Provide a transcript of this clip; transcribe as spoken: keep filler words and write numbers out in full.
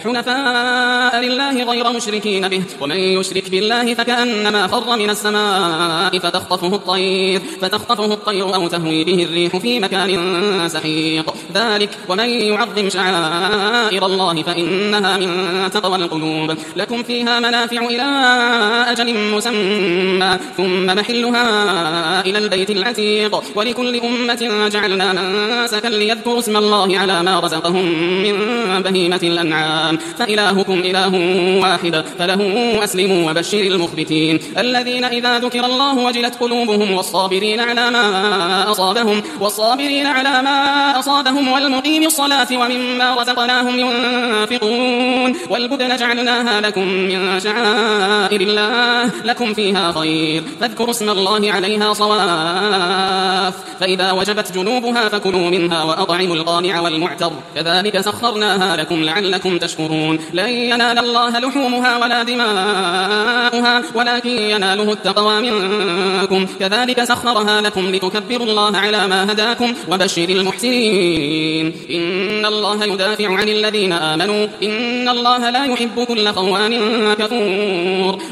حنفاء لله غير مشركين به ومن يشرك بالله فكأنما خر من السماء فتخطفه الطير فتخطفه الطير أو تهوي به الريح في مكان سحيق ذلك ومن يعظم شعائر الله فإنها من تقوى القلوب لكم فيها منافع إلى أجل مسمى ثم محلها إلى البيت العتيق ولكل أمة جعلنا منسكا ليذكروا اسم الله على ما رزقهم من بهيمة الأنعام فإلهكم إله واحد فله أسلموا وبشر المخبتين الذين إذا ذكر الله وجلت قلوبهم والصابرين على ما أصابهم والصابرين على ما أصابهم والمقيم الصلاة ومما رزقناهم ينفقون والبدن جعلناها لكم من شعائر الله لكم فيها خير فاذكروا اسم الله عليها صواف فإذا وجبت جنوبها فكلوا منها وأطعموا القانع والمعتر كذلك سخرناها لكم لعلكم تشكرون لن ينال الله لحومها ولا دماؤها ولكن يناله التقوى منكم كذلك سخرها لكم لتكبروا الله على ما هداكم وبشر المحسنين إن الله يدافع عن الذين آمنوا إن الله لا يحب كل خوان كفور